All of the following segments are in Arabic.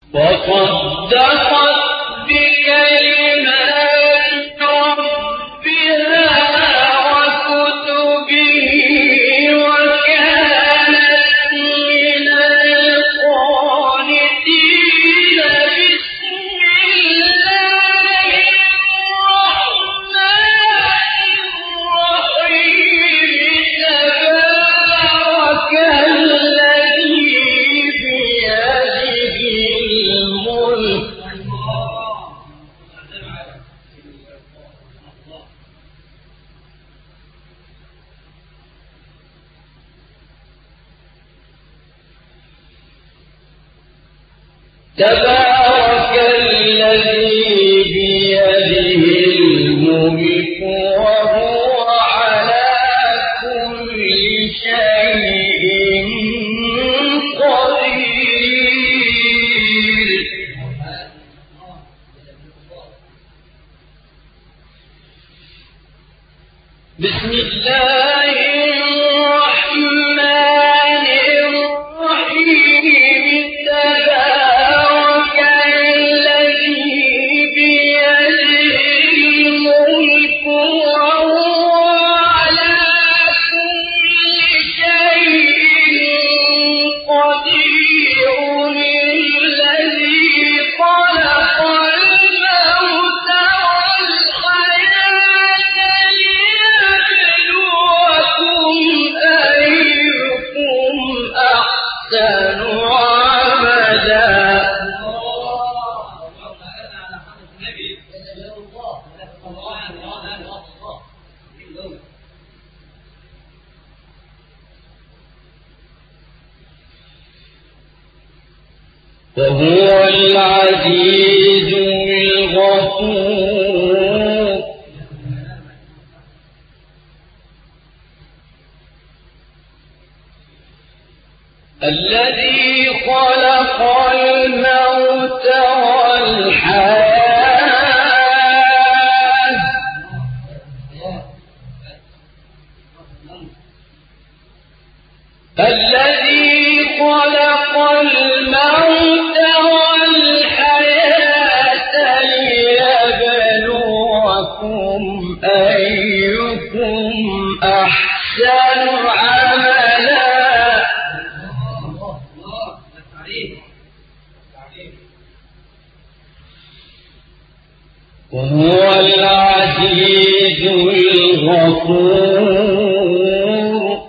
وصدقت بكلمات ربها وكتبه وكانت من القانتين. بسم الله الرحمن الرحيم. تبارك الذي بيده الملك تبارك الذي بيده الملك وهو على كل شيء قدير. بسم الله الرحمن الرحيم. تبارك الذي بيده الملك وهو على كل شيء قدير. الذي خلق الموت والحياة ليبلوكم أيكم أحسن عملا. وهو العزيز الغفور. الذي خلق الموت والحياة الذي خلق الموت والحياة ليبلوكم أيكم أحسن عملا. وهو العزيز الغفور.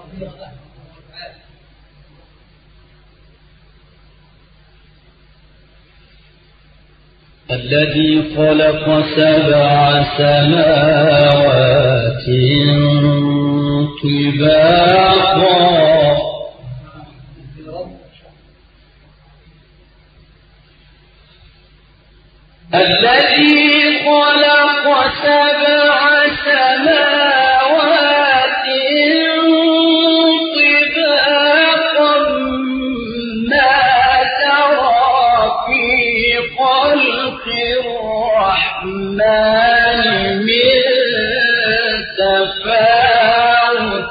الذي خلق 7 سماوات طباقا الذي خلق 7 سماوات طباقا ما ترى في خلق الرحمن من تفاوت.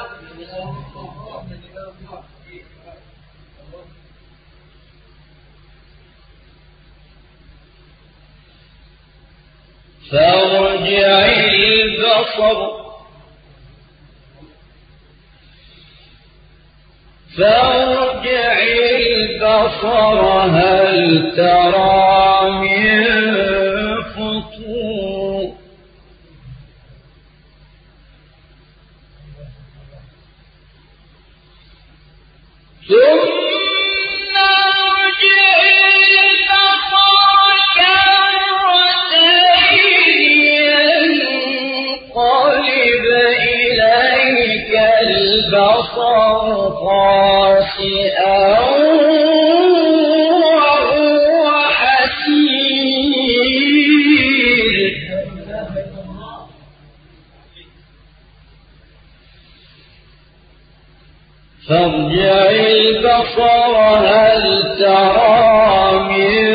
فارجع البصر هل ترى من فطور. ثم ارجع البصر كرتين ينقلب إليك البصر خاسئا وهو حسير. فارجع البصر هل ترى من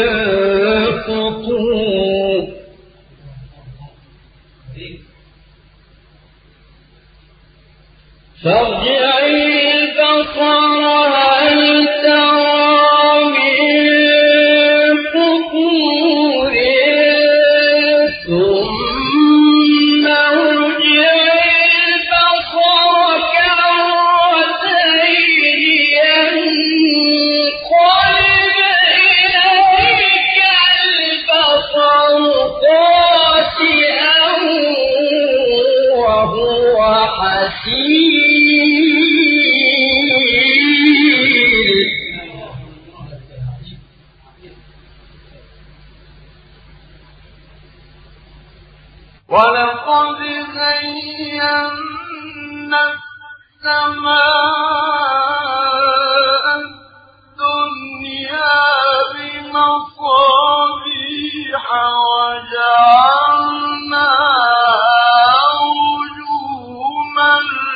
فطور. فارجع البصر هل ترى من ولقد زينا السماء الدنيا بمصابيح وجعلناها رجوما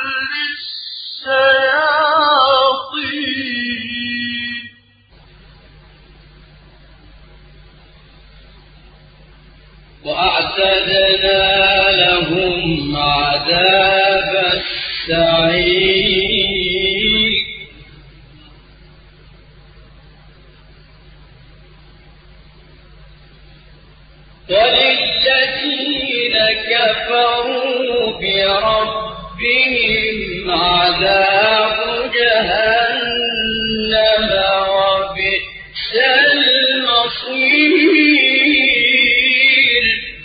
للشياطين وأعتدنا لهم عذاب السعير وللذين كفروا بربهم عذاب جهنم وبئس المصير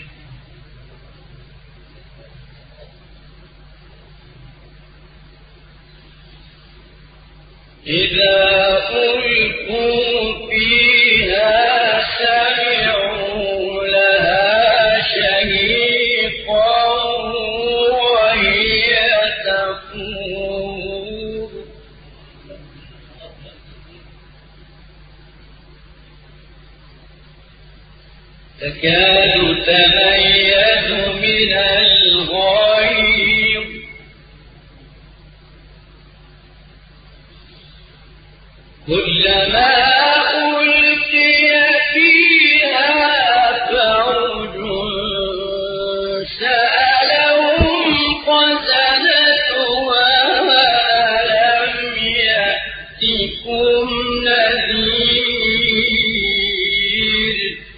إذا ألقوا فيها سمعوا لها شهيقا وهي تفور تكاد تميز من الغيظ كلما ألقي فيها فوج سألهم خزنتها ألم يأتكم نذير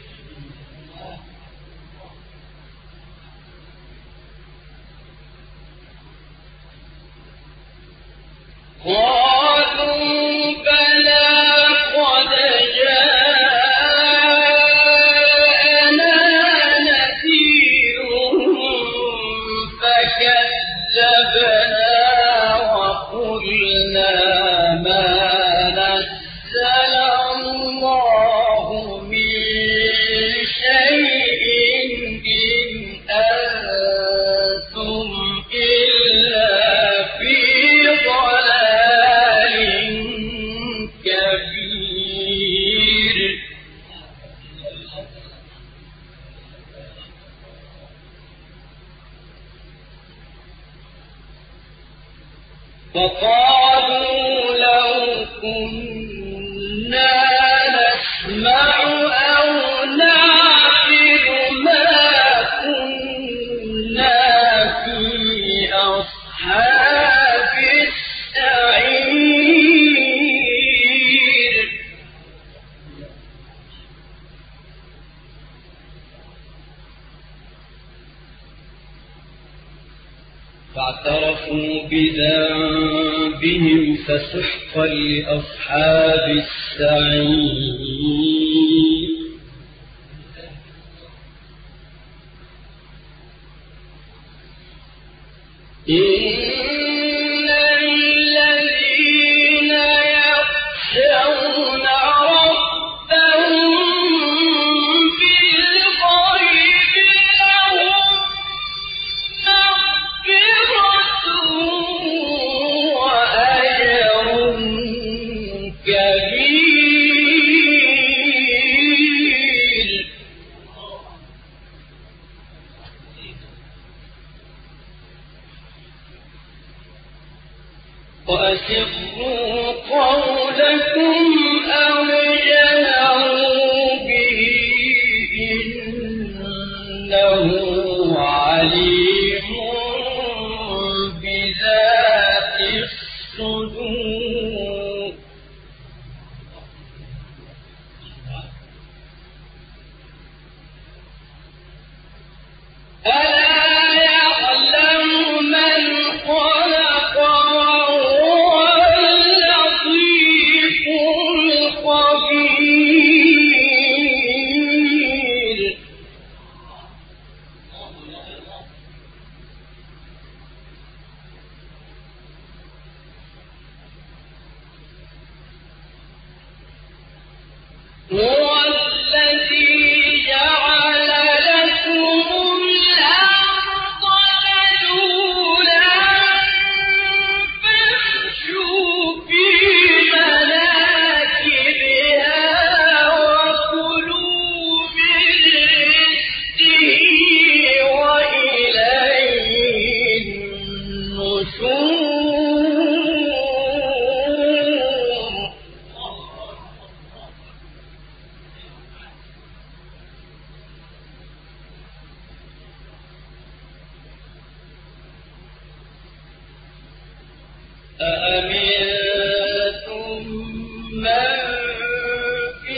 قالوا بلى قد جاءنا نذير فكذبنا وقلنا ما نزل الله من شيء إن أنتم إلا في ضلال كبير وقالوا لو كنا نسمع أو نعقل ما كنا في أصحاب السعير فاعترفوا بذنبهم فسحقا لأصحاب السعير إن الذين يخشون ربهم بالغيب لهم مغفرة وأجر كبير أأمنتم من في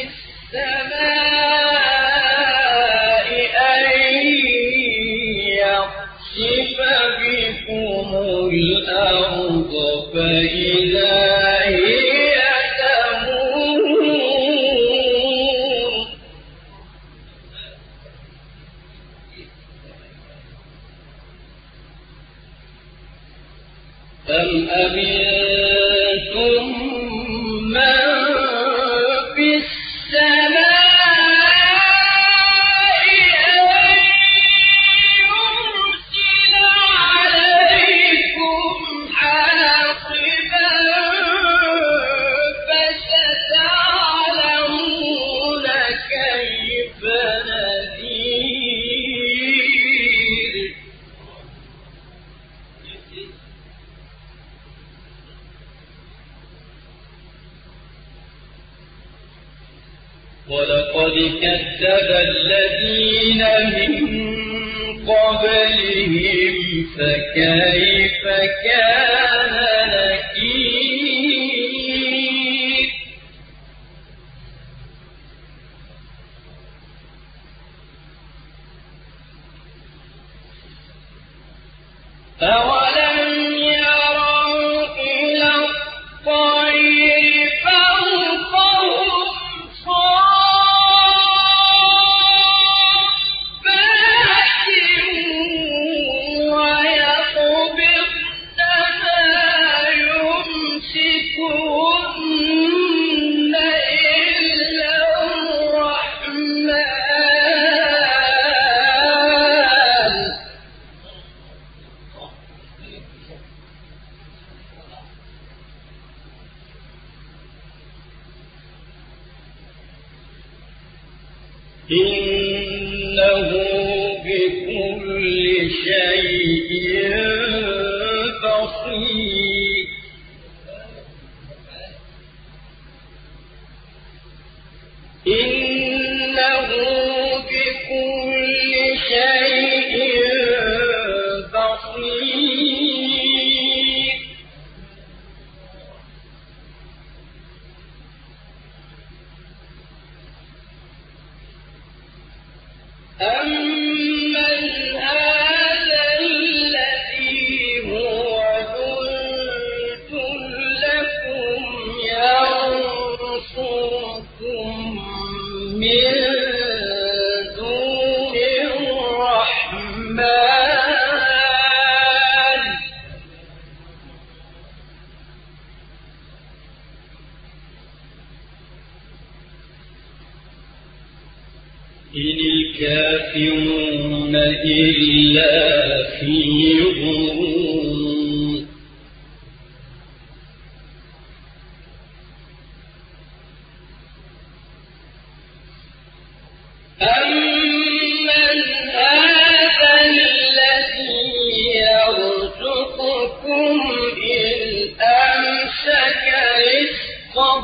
السماء أن يخسف بكم الأرض فإذا هي تمور أم أمنتم من في السماء أن يرسل عليكم حاصبا فستعلمون كيف نذير ولقد كذب الذين من قبلهم فكيف كان نكير أولم يروا إلى الطير فوقهم إنه بكل شيء بصير إنه بكل شيء بصير أمن هذا الذي هو جند لكم ينصركم من دون الرحمن إن الكافرون إلا في غرور أمن هذا الذي يرزقكم إن أمسك رزقه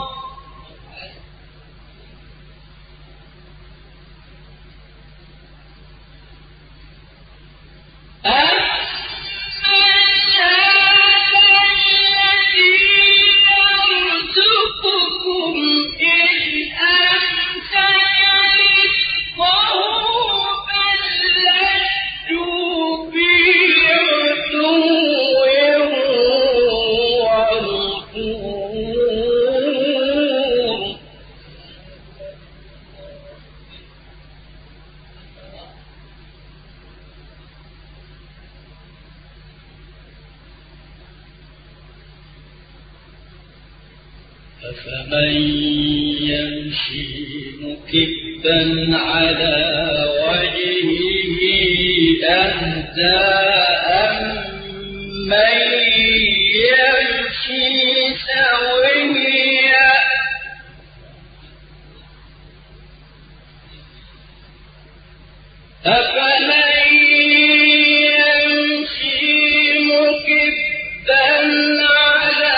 أفمن يمشي مكبا على وجهه أهدى أمن يمشي سويا أفمن يمشي مكبا على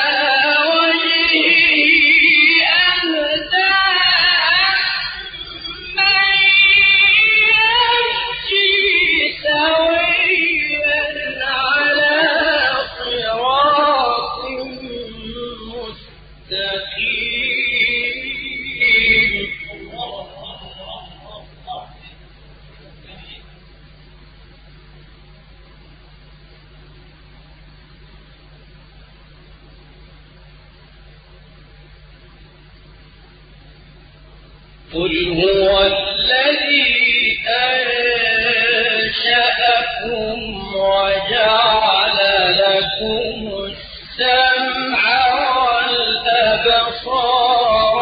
قل هو الذي أنشأكم وجعل لكم السمع والأبصار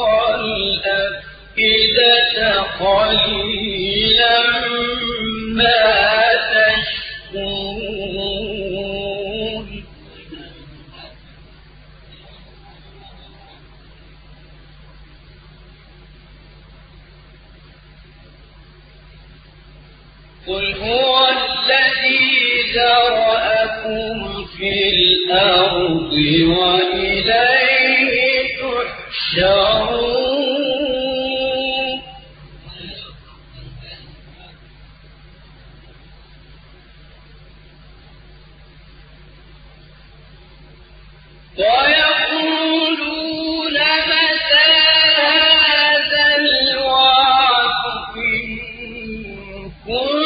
والأفئدة قليلا ما تشكرون قل هو الذي ذرأكم في الأرض وإليه تحشرون ويقولون متى هذا الوعد إن كنتم